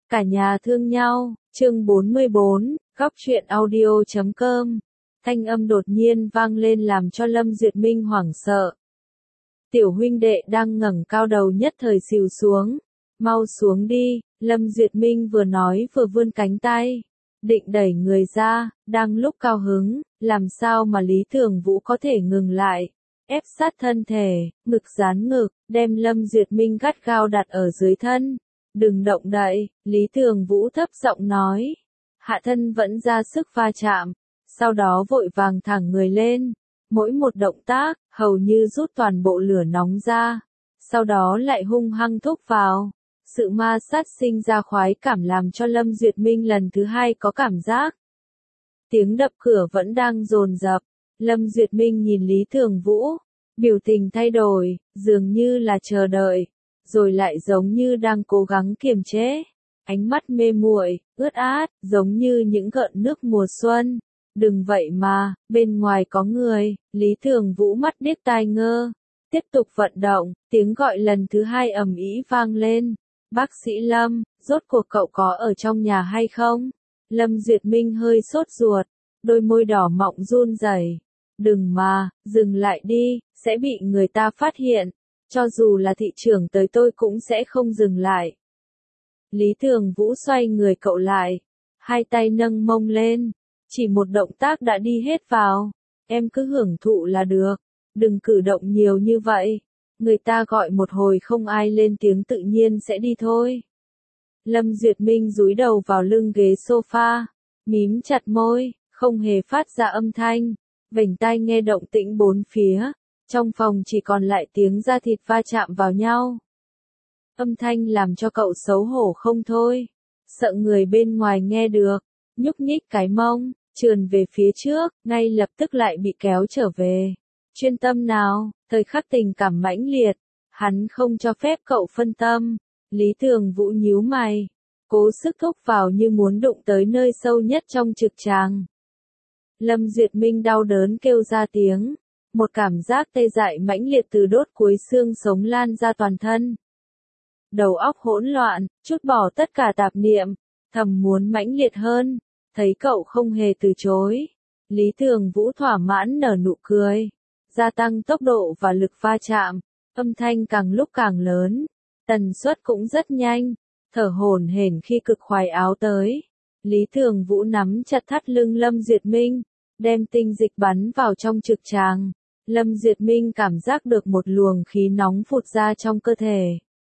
Cả nhà thương nhau, chương 44, góc truyện audio.com. Thanh âm đột nhiên vang lên làm cho Lâm Duyệt Minh hoảng sợ. Tiểu huynh đệ đang ngẩng cao đầu nhất thời xìu xuống. Mau xuống đi, Lâm Duyệt Minh vừa nói vừa vươn cánh tay. Định đẩy người ra, đang lúc cao hứng, làm sao mà Lý Thường Vũ có thể ngừng lại. Ép sát thân thể, ngực dán ngực, đem Lâm Duyệt Minh gắt gao đặt ở dưới thân. Đừng động đậy, Lý Thường Vũ thấp giọng nói. Hạ thân vẫn ra sức va chạm, sau đó vội vàng thẳng người lên. Mỗi một động tác, hầu như rút toàn bộ lửa nóng ra. Sau đó lại hung hăng thúc vào. Sự ma sát sinh ra khoái cảm làm cho Lâm Duyệt Minh lần thứ hai có cảm giác. Tiếng đập cửa vẫn đang dồn dập. Lâm Duyệt Minh nhìn Lý Thường Vũ. Biểu tình thay đổi, dường như là chờ đợi. Rồi lại giống như đang cố gắng kiềm chế. Ánh mắt mê muội, ướt át, giống như những gợn nước mùa xuân. Đừng vậy mà, bên ngoài có người. Lý Thường Vũ mắt điếc tai ngơ. Tiếp tục vận động, tiếng gọi lần thứ hai ầm ĩ vang lên. Bác sĩ Lâm, rốt cuộc cậu có ở trong nhà hay không? Lâm Duyệt Minh hơi sốt ruột, đôi môi đỏ mọng run rẩy. Đừng mà, dừng lại đi, sẽ bị người ta phát hiện. Cho dù là thị trưởng tới tôi cũng sẽ không dừng lại. Lý Thường Vũ xoay người cậu lại, hai tay nâng mông lên, chỉ một động tác đã đi hết vào. Em cứ hưởng thụ là được, đừng cử động nhiều như vậy. Người ta gọi một hồi không ai lên tiếng tự nhiên sẽ đi thôi. Lâm Duyệt Minh dúi đầu vào lưng ghế sofa, mím chặt môi, không hề phát ra âm thanh, vểnh tai nghe động tĩnh bốn phía. Trong phòng chỉ còn lại tiếng da thịt va chạm vào nhau. Âm thanh làm cho cậu xấu hổ không thôi. Sợ người bên ngoài nghe được. Nhúc nhích cái mông, trườn về phía trước, ngay lập tức lại bị kéo trở về. Chuyên tâm nào, thời khắc tình cảm mãnh liệt. Hắn không cho phép cậu phân tâm. Lý Thường Vũ nhíu mày. Cố sức thúc vào như muốn đụng tới nơi sâu nhất trong trực tràng. Lâm Duyệt Minh đau đớn kêu ra tiếng. Một cảm giác tê dại mãnh liệt từ đốt cuối xương sống lan ra toàn thân. Đầu óc hỗn loạn, trút bỏ tất cả tạp niệm, thầm muốn mãnh liệt hơn. Thấy cậu không hề từ chối. Lý Thường Vũ thỏa mãn nở nụ cười. Gia tăng tốc độ và lực va chạm. Âm thanh càng lúc càng lớn. Tần suất cũng rất nhanh. Thở hổn hển khi cực khoái áo tới. Lý Thường Vũ nắm chặt thắt lưng Lâm Duyệt Minh. Đem tinh dịch bắn vào trong trực tràng. Lâm Duyệt Minh cảm giác được một luồng khí nóng phụt ra trong cơ thể.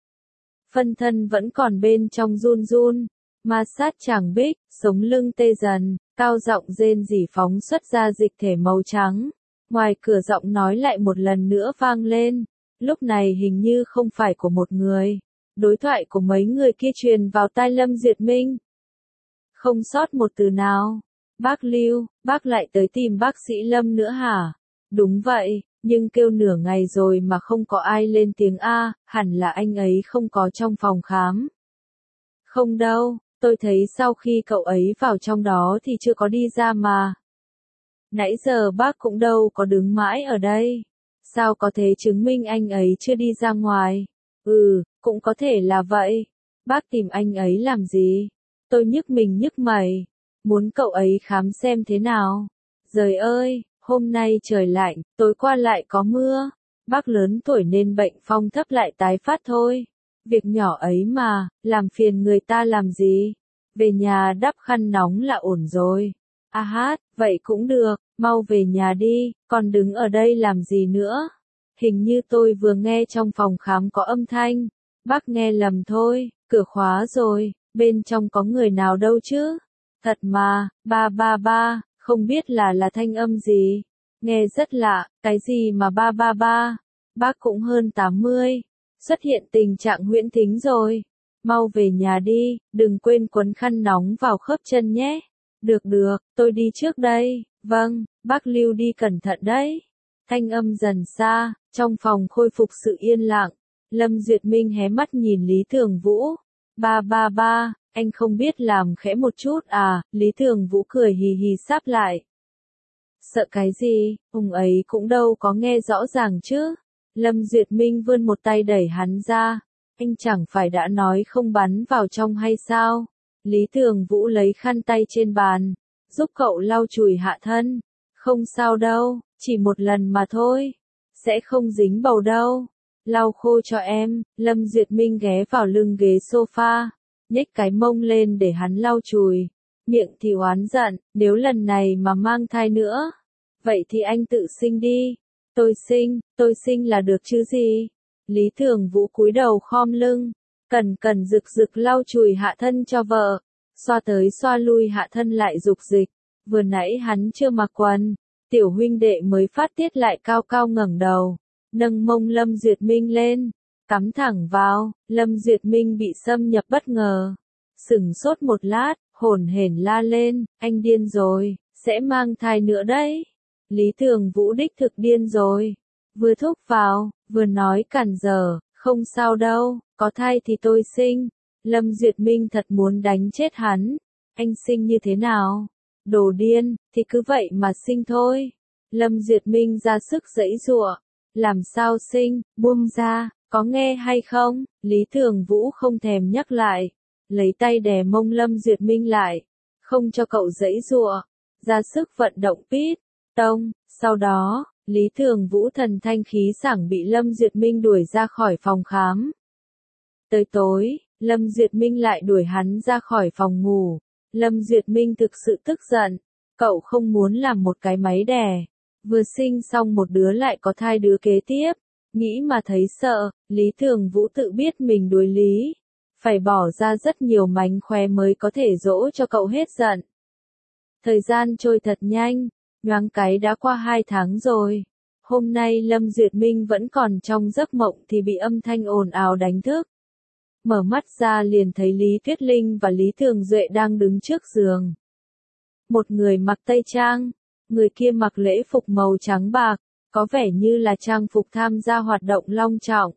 Phân thân vẫn còn bên trong run run. Ma sát chàng bích, sống lưng tê dần, cao giọng rên rỉ phóng xuất ra dịch thể màu trắng. Ngoài cửa giọng nói lại một lần nữa vang lên. Lúc này hình như không phải của một người. Đối thoại của mấy người kia truyền vào tai Lâm Duyệt Minh. Không sót một từ nào. Bác Lưu, bác lại tới tìm bác sĩ Lâm nữa hả? Đúng vậy, nhưng kêu nửa ngày rồi mà không có ai lên tiếng A, hẳn là anh ấy không có trong phòng khám. Không đâu, tôi thấy sau khi cậu ấy vào trong đó thì chưa có đi ra mà. Nãy giờ bác cũng đâu có đứng mãi ở đây. Sao có thể chứng minh anh ấy chưa đi ra ngoài? Cũng có thể là vậy. Bác tìm anh ấy làm gì? Tôi nhức mình nhức mày. Muốn cậu ấy khám xem thế nào? Giời ơi! Hôm nay trời lạnh, tối qua lại có mưa. Bác lớn tuổi nên bệnh phong thấp lại tái phát thôi. Việc nhỏ ấy mà, làm phiền người ta làm gì? Về nhà đắp khăn nóng là ổn rồi. À hát, vậy cũng được, mau về nhà đi, còn đứng ở đây làm gì nữa? Hình như tôi vừa nghe trong phòng khám có âm thanh. Bác nghe lầm thôi, cửa khóa rồi, bên trong có người nào đâu chứ? Thật mà, ba. Không biết là thanh âm gì. Nghe rất lạ, cái gì mà ba. Bác cũng hơn 80. Xuất hiện tình trạng huyễn thính rồi. Mau về nhà đi, đừng quên quấn khăn nóng vào khớp chân nhé. Được, tôi đi trước đây. Vâng, bác Lưu đi cẩn thận đấy. Thanh âm dần xa, trong phòng khôi phục sự yên lặng. Lâm Duyệt Minh hé mắt nhìn Lý Thường Vũ. Ba, anh không biết làm khẽ một chút à? Lý Thường Vũ cười hì hì sáp lại. Sợ cái gì, ông ấy cũng đâu có nghe rõ ràng chứ. Lâm Duyệt Minh vươn một tay đẩy hắn ra. Anh chẳng phải đã nói không bắn vào trong hay sao? Lý Thường Vũ lấy khăn tay trên bàn, giúp cậu lau chùi hạ thân. Không sao đâu, chỉ một lần mà thôi. Sẽ không dính bầu đâu. Lau khô cho em. Lâm Duyệt Minh ghé vào lưng ghế sofa, nhếch cái mông lên để hắn lau chùi. Miệng thì oán giận, nếu lần này mà mang thai nữa, vậy thì anh tự sinh đi. Tôi sinh là được chứ gì? Lý Thường Vũ cúi đầu khom lưng, cẩn cẩn rực rực lau chùi hạ thân cho vợ, xoa tới xoa lui hạ thân lại dục dịch. Vừa nãy hắn chưa mặc quần, tiểu huynh đệ mới phát tiết lại cao cao ngẩng đầu, nâng mông Lâm Duyệt Minh lên, cắm thẳng vào. Lâm Duyệt Minh bị xâm nhập bất ngờ, sửng sốt một lát, hổn hển la lên, anh điên rồi, sẽ mang thai nữa đấy. Lý Thường Vũ đích thực điên rồi, vừa thúc vào, vừa nói cản trở, không sao đâu, có thai thì tôi sinh. Lâm Duyệt Minh thật muốn đánh chết hắn, anh sinh như thế nào? Đồ điên, thì cứ vậy mà sinh thôi. Lâm Duyệt Minh ra sức giãy giụa, làm sao sinh, buông ra, có nghe hay không? Lý Thường Vũ không thèm nhắc lại, lấy tay đè mông Lâm Duyệt Minh lại, không cho cậu giãy giụa, ra sức vận động pít, tông. Sau đó, Lý Thường Vũ thần thanh khí sảng bị Lâm Duyệt Minh đuổi ra khỏi phòng khám. Tới tối, Lâm Duyệt Minh lại đuổi hắn ra khỏi phòng ngủ. Lâm Duyệt Minh thực sự tức giận, cậu không muốn làm một cái máy đẻ, vừa sinh xong một đứa lại có thai đứa kế tiếp, nghĩ mà thấy sợ. Lý Thường Vũ tự biết mình đối lý, phải bỏ ra rất nhiều mánh khóe mới có thể dỗ cho cậu hết giận. Thời gian trôi thật nhanh, nhoáng cái đã qua 2 tháng rồi. Hôm nay Lâm Duyệt Minh vẫn còn trong giấc mộng thì bị âm thanh ồn ào đánh thức. Mở mắt ra liền thấy Lý Tuyết Linh và Lý Thường Duệ đang đứng trước giường. Một người mặc tây trang, người kia mặc lễ phục màu trắng bạc, có vẻ như là trang phục tham gia hoạt động long trọng.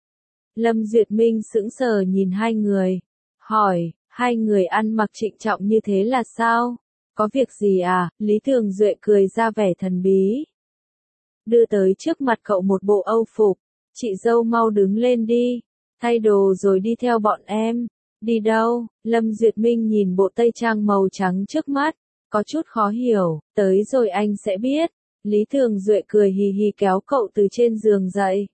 Lâm Duyệt Minh sững sờ nhìn hai người, hỏi, hai người ăn mặc trịnh trọng như thế là sao? Có việc gì à? Lý Thường Duệ cười ra vẻ thần bí, đưa tới trước mặt cậu một bộ âu phục. Chị dâu mau đứng lên đi, thay đồ rồi đi theo bọn em. Đi đâu? Lâm Duyệt Minh nhìn bộ tây trang màu trắng trước mắt, có chút khó hiểu. Tới rồi anh sẽ biết. Lý Thường Duệ cười hì hì kéo cậu từ trên giường dậy.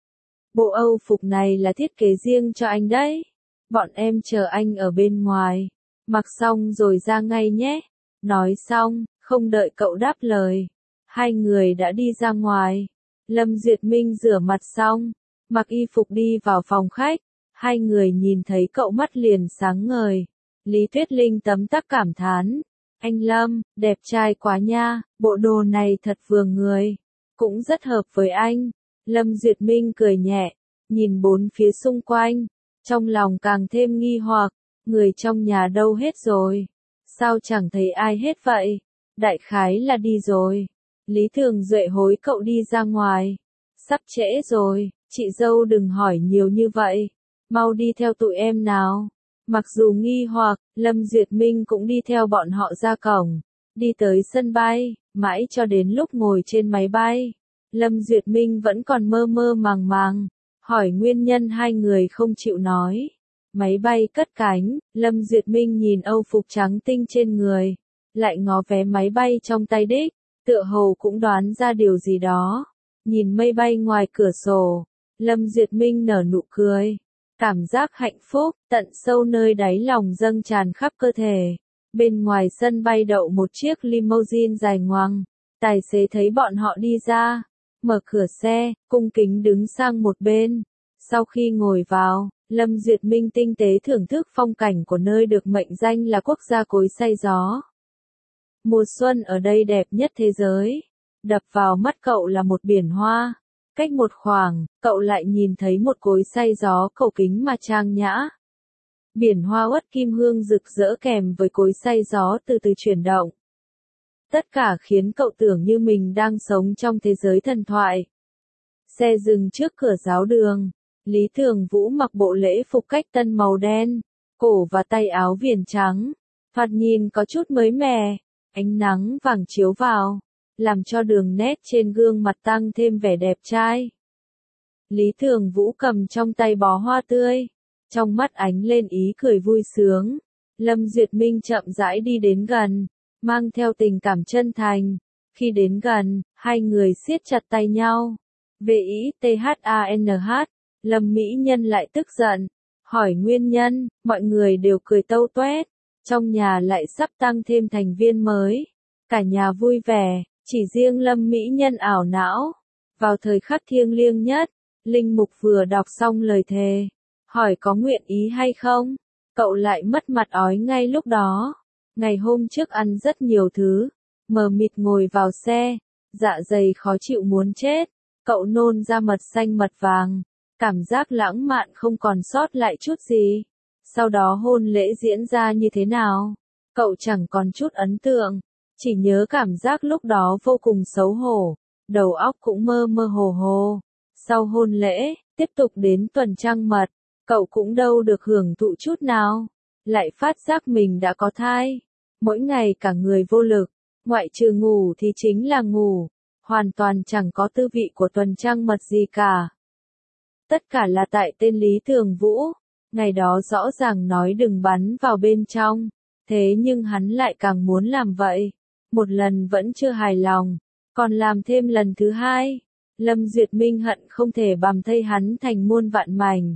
Bộ âu phục này là thiết kế riêng cho anh đấy. Bọn em chờ anh ở bên ngoài. Mặc xong rồi ra ngay nhé. Nói xong, không đợi cậu đáp lời, hai người đã đi ra ngoài. Lâm Duyệt Minh rửa mặt xong, mặc y phục đi vào phòng khách. Hai người nhìn thấy cậu mắt liền sáng ngời. Lý Tuyết Linh tấm tắc cảm thán. Anh Lâm, đẹp trai quá nha, bộ đồ này thật vừa người. Cũng rất hợp với anh. Lâm Duyệt Minh cười nhẹ, nhìn bốn phía xung quanh. Trong lòng càng thêm nghi hoặc, người trong nhà đâu hết rồi? Sao chẳng thấy ai hết vậy? Đại khái là đi rồi. Lý Thường Duệ hối cậu đi ra ngoài. Sắp trễ rồi, chị dâu đừng hỏi nhiều như vậy. Mau đi theo tụi em nào. Mặc dù nghi hoặc, Lâm Duyệt Minh cũng đi theo bọn họ ra cổng. Đi tới sân bay, mãi cho đến lúc ngồi trên máy bay. Lâm Duyệt Minh vẫn còn mơ mơ màng màng, hỏi nguyên nhân hai người không chịu nói. Máy bay cất cánh, Lâm Duyệt Minh nhìn âu phục trắng tinh trên người, lại ngó vé máy bay trong tay đích, tựa hồ cũng đoán ra điều gì đó. Nhìn mây bay ngoài cửa sổ, Lâm Duyệt Minh nở nụ cười, cảm giác hạnh phúc, tận sâu nơi đáy lòng dâng tràn khắp cơ thể. Bên ngoài sân bay đậu một chiếc limousine dài ngoằng, tài xế thấy bọn họ đi ra, mở cửa xe, cung kính đứng sang một bên. Sau khi ngồi vào, Lâm Duyệt Minh tinh tế thưởng thức phong cảnh của nơi được mệnh danh là quốc gia cối xay gió. Mùa xuân ở đây đẹp nhất thế giới. Đập vào mắt cậu là một biển hoa. Cách một khoảng, cậu lại nhìn thấy một cối xay gió cổ kính mà trang nhã. Biển hoa uất kim hương rực rỡ kèm với cối xay gió từ từ chuyển động. Tất cả khiến cậu tưởng như mình đang sống trong thế giới thần thoại. Xe dừng trước cửa giáo đường. Lý Thường Vũ mặc bộ lễ phục cách tân màu đen, cổ và tay áo viền trắng. Thoạt nhìn có chút mới mẻ, ánh nắng vàng chiếu vào, làm cho đường nét trên gương mặt tăng thêm vẻ đẹp trai. Lý Thường Vũ cầm trong tay bó hoa tươi, trong mắt ánh lên ý cười vui sướng. Lâm Duyệt Minh chậm rãi đi đến gần, mang theo tình cảm chân thành. Khi đến gần, hai người siết chặt tay nhau. VITHANH, Lâm Mỹ Nhân lại tức giận, hỏi nguyên nhân, mọi người đều cười tâu tuét. Trong nhà lại sắp tăng thêm thành viên mới. Cả nhà vui vẻ, chỉ riêng Lâm Mỹ Nhân ảo não. Vào thời khắc thiêng liêng nhất, Linh Mục vừa đọc xong lời thề, hỏi có nguyện ý hay không, cậu lại mất mặt ói ngay lúc đó. Ngày hôm trước ăn rất nhiều thứ, mờ mịt ngồi vào xe, dạ dày khó chịu muốn chết, cậu nôn ra mật xanh mật vàng, cảm giác lãng mạn không còn sót lại chút gì. Sau đó hôn lễ diễn ra như thế nào, cậu chẳng còn chút ấn tượng, chỉ nhớ cảm giác lúc đó vô cùng xấu hổ, đầu óc cũng mơ mơ hồ hồ. Sau hôn lễ, tiếp tục đến tuần trăng mật, cậu cũng đâu được hưởng thụ chút nào, lại phát giác mình đã có thai. Mỗi ngày cả người vô lực, ngoại trừ ngủ thì chính là ngủ, hoàn toàn chẳng có tư vị của tuần trăng mật gì cả. Tất cả là tại tên Lý Thường Vũ, ngày đó rõ ràng nói đừng bắn vào bên trong, thế nhưng hắn lại càng muốn làm vậy. Một lần vẫn chưa hài lòng, còn làm thêm lần thứ hai. Lâm Duyệt Minh hận không thể bằm thây hắn thành muôn vạn mảnh.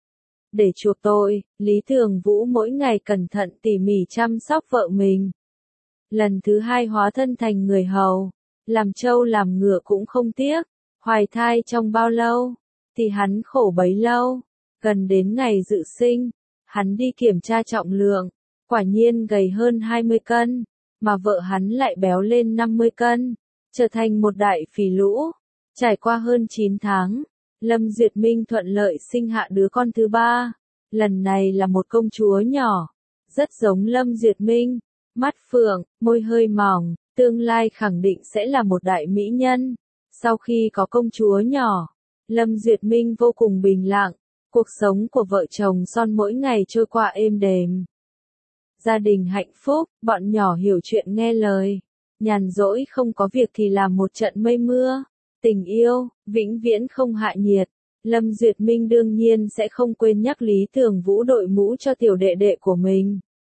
Để chuộc tội, Lý Thường Vũ mỗi ngày cẩn thận tỉ mỉ chăm sóc vợ mình. Lần thứ hai hóa thân thành người hầu, làm trâu làm ngựa cũng không tiếc. Hoài thai trong bao lâu, thì hắn khổ bấy lâu. Gần đến ngày dự sinh, hắn đi kiểm tra trọng lượng, quả nhiên gầy hơn 20 cân, mà vợ hắn lại béo lên 50 cân, trở thành một đại phì lũ. Trải qua hơn 9 tháng, Lâm Duyệt Minh thuận lợi sinh hạ đứa con thứ ba. Lần này là một công chúa nhỏ, rất giống Lâm Duyệt Minh, mắt phượng, môi hơi mỏng, tương lai khẳng định sẽ là một đại mỹ nhân. Sau khi có công chúa nhỏ, Lâm Duyệt Minh vô cùng bình lặng, cuộc sống của vợ chồng son mỗi ngày trôi qua êm đềm. Gia đình hạnh phúc, bọn nhỏ hiểu chuyện nghe lời, nhàn rỗi không có việc thì làm một trận mây mưa. Tình yêu, vĩnh viễn không hạ nhiệt. Lâm Duyệt Minh đương nhiên sẽ không quên nhắc Lý Thường Vũ đội mũ cho tiểu đệ đệ của mình.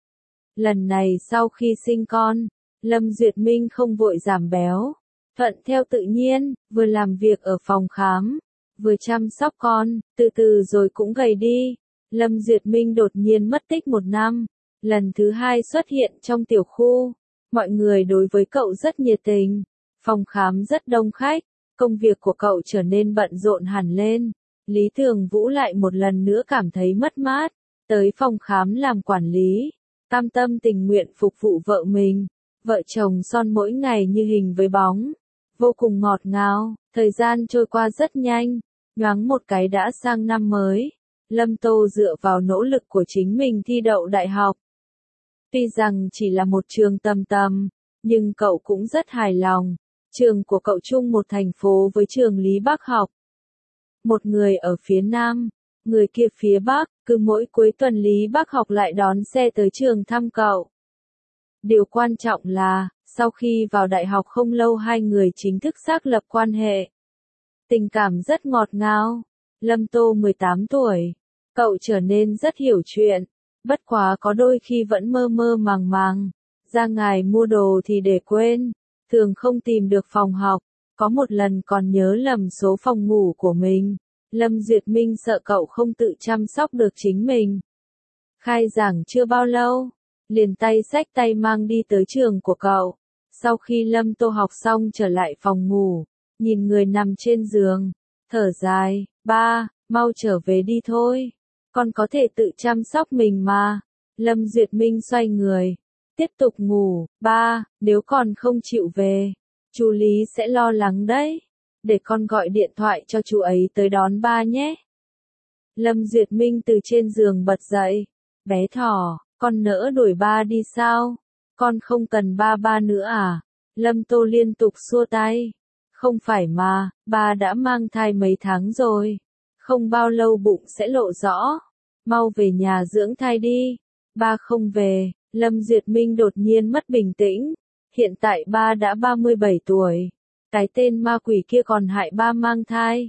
Lần này sau khi sinh con, Lâm Duyệt Minh không vội giảm béo, thuận theo tự nhiên, vừa làm việc ở phòng khám, vừa chăm sóc con, từ từ rồi cũng gầy đi. Lâm Duyệt Minh đột nhiên mất tích 1 năm, lần thứ hai xuất hiện trong tiểu khu. Mọi người đối với cậu rất nhiệt tình, phòng khám rất đông khách. Công việc của cậu trở nên bận rộn hẳn lên. Lý Thường Vũ lại một lần nữa cảm thấy mất mát, tới phòng khám làm quản lý, cam tâm tình nguyện phục vụ vợ mình. Vợ chồng son mỗi ngày như hình với bóng, vô cùng ngọt ngào. Thời gian trôi qua rất nhanh, nhoáng một cái đã sang năm mới. Lâm Tô dựa vào nỗ lực của chính mình thi đậu đại học. Tuy rằng chỉ là một trường tầm tầm, nhưng cậu cũng rất hài lòng. Trường của cậu chung một thành phố với trường Lý Bắc học. Một người ở phía Nam, người kia phía Bắc, cứ mỗi cuối tuần Lý Bắc học lại đón xe tới trường thăm cậu. Điều quan trọng là, sau khi vào đại học không lâu hai người chính thức xác lập quan hệ. Tình cảm rất ngọt ngào. Lâm Tô 18 tuổi, cậu trở nên rất hiểu chuyện, bất quá có đôi khi vẫn mơ mơ màng màng. Ra ngoài mua đồ thì để quên. Thường không tìm được phòng học, có một lần còn nhớ lầm số phòng ngủ của mình. Lâm Duyệt Minh sợ cậu không tự chăm sóc được chính mình. Khai giảng chưa bao lâu, liền tay xách tay mang đi tới trường của cậu. Sau khi Lâm Tô học xong trở lại phòng ngủ, nhìn người nằm trên giường, thở dài, ba, mau trở về đi thôi, con có thể tự chăm sóc mình mà. Lâm Duyệt Minh xoay người. Tiếp tục ngủ, ba, nếu con không chịu về, chú Lý sẽ lo lắng đấy. Để con gọi điện thoại cho chú ấy tới đón ba nhé. Lâm Duyệt Minh từ trên giường bật dậy. Bé thỏ, con nỡ đuổi ba đi sao? Con không cần ba nữa à? Lâm Tô liên tục xua tay. Không phải mà, ba đã mang thai mấy tháng rồi. Không bao lâu bụng sẽ lộ rõ. Mau về nhà dưỡng thai đi. Ba không về. Lâm Duyệt Minh đột nhiên mất bình tĩnh. Hiện tại ba đã 37 tuổi. Cái tên ma quỷ kia còn hại ba mang thai.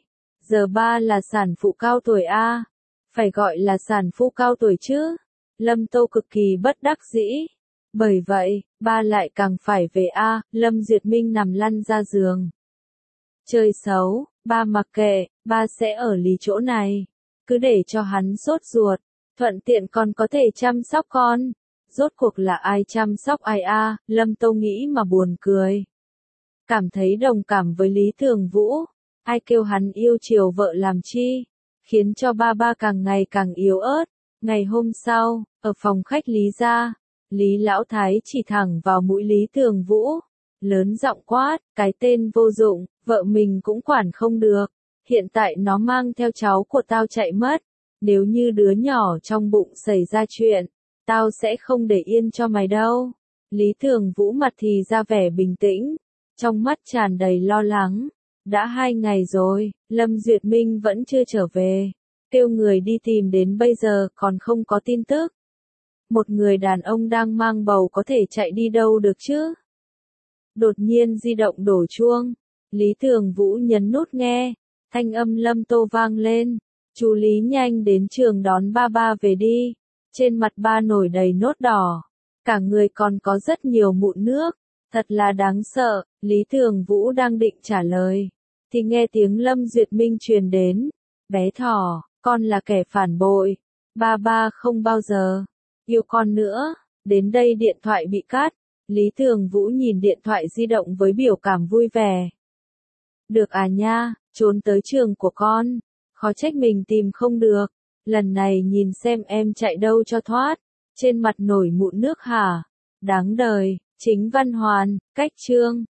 Giờ ba là sản phụ cao tuổi a, phải gọi là sản phụ cao tuổi chứ. Lâm Tô cực kỳ bất đắc dĩ. Bởi vậy, ba lại càng phải về a, Lâm Duyệt Minh nằm lăn ra giường. Chơi xấu, ba mặc kệ, ba sẽ ở lì chỗ này. Cứ để cho hắn sốt ruột, thuận tiện còn có thể chăm sóc con. Rốt cuộc là ai chăm sóc ai a, Lâm Tô nghĩ mà buồn cười. Cảm thấy đồng cảm với Lý Thường Vũ. Ai kêu hắn yêu chiều vợ làm chi, khiến cho ba ba càng ngày càng yếu ớt. Ngày hôm sau, ở phòng khách Lý gia, Lý Lão Thái chỉ thẳng vào mũi Lý Thường Vũ, lớn giọng quát, cái tên vô dụng, vợ mình cũng quản không được, hiện tại nó mang theo cháu của tao chạy mất, nếu như đứa nhỏ trong bụng xảy ra chuyện, tao sẽ không để yên cho mày đâu. Lý Thường Vũ mặt thì ra vẻ bình tĩnh, trong mắt tràn đầy lo lắng. Đã 2 ngày rồi, Lâm Duyệt Minh vẫn chưa trở về. Kêu người đi tìm đến bây giờ còn không có tin tức. Một người đàn ông đang mang bầu có thể chạy đi đâu được chứ? Đột nhiên di động đổ chuông. Lý Thường Vũ nhấn nút nghe. Thanh âm Lâm Tô vang lên. Chú Lý nhanh đến trường đón ba ba về đi. Trên mặt ba nổi đầy nốt đỏ. Cả người còn có rất nhiều mụn nước. Thật là đáng sợ. Lý Thường Vũ đang định trả lời. Thì nghe tiếng Lâm Duyệt Minh truyền đến. Bé thỏ, con là kẻ phản bội. Ba ba không bao giờ yêu con nữa. Đến đây điện thoại bị cắt. Lý Thường Vũ nhìn điện thoại di động với biểu cảm vui vẻ. Được à nha, trốn tới trường của con. Khó trách mình tìm không được. Lần này nhìn xem em chạy đâu cho thoát. Trên mặt nổi mụn nước hả? Đáng đời. Chính Văn Hoàn, cách chương.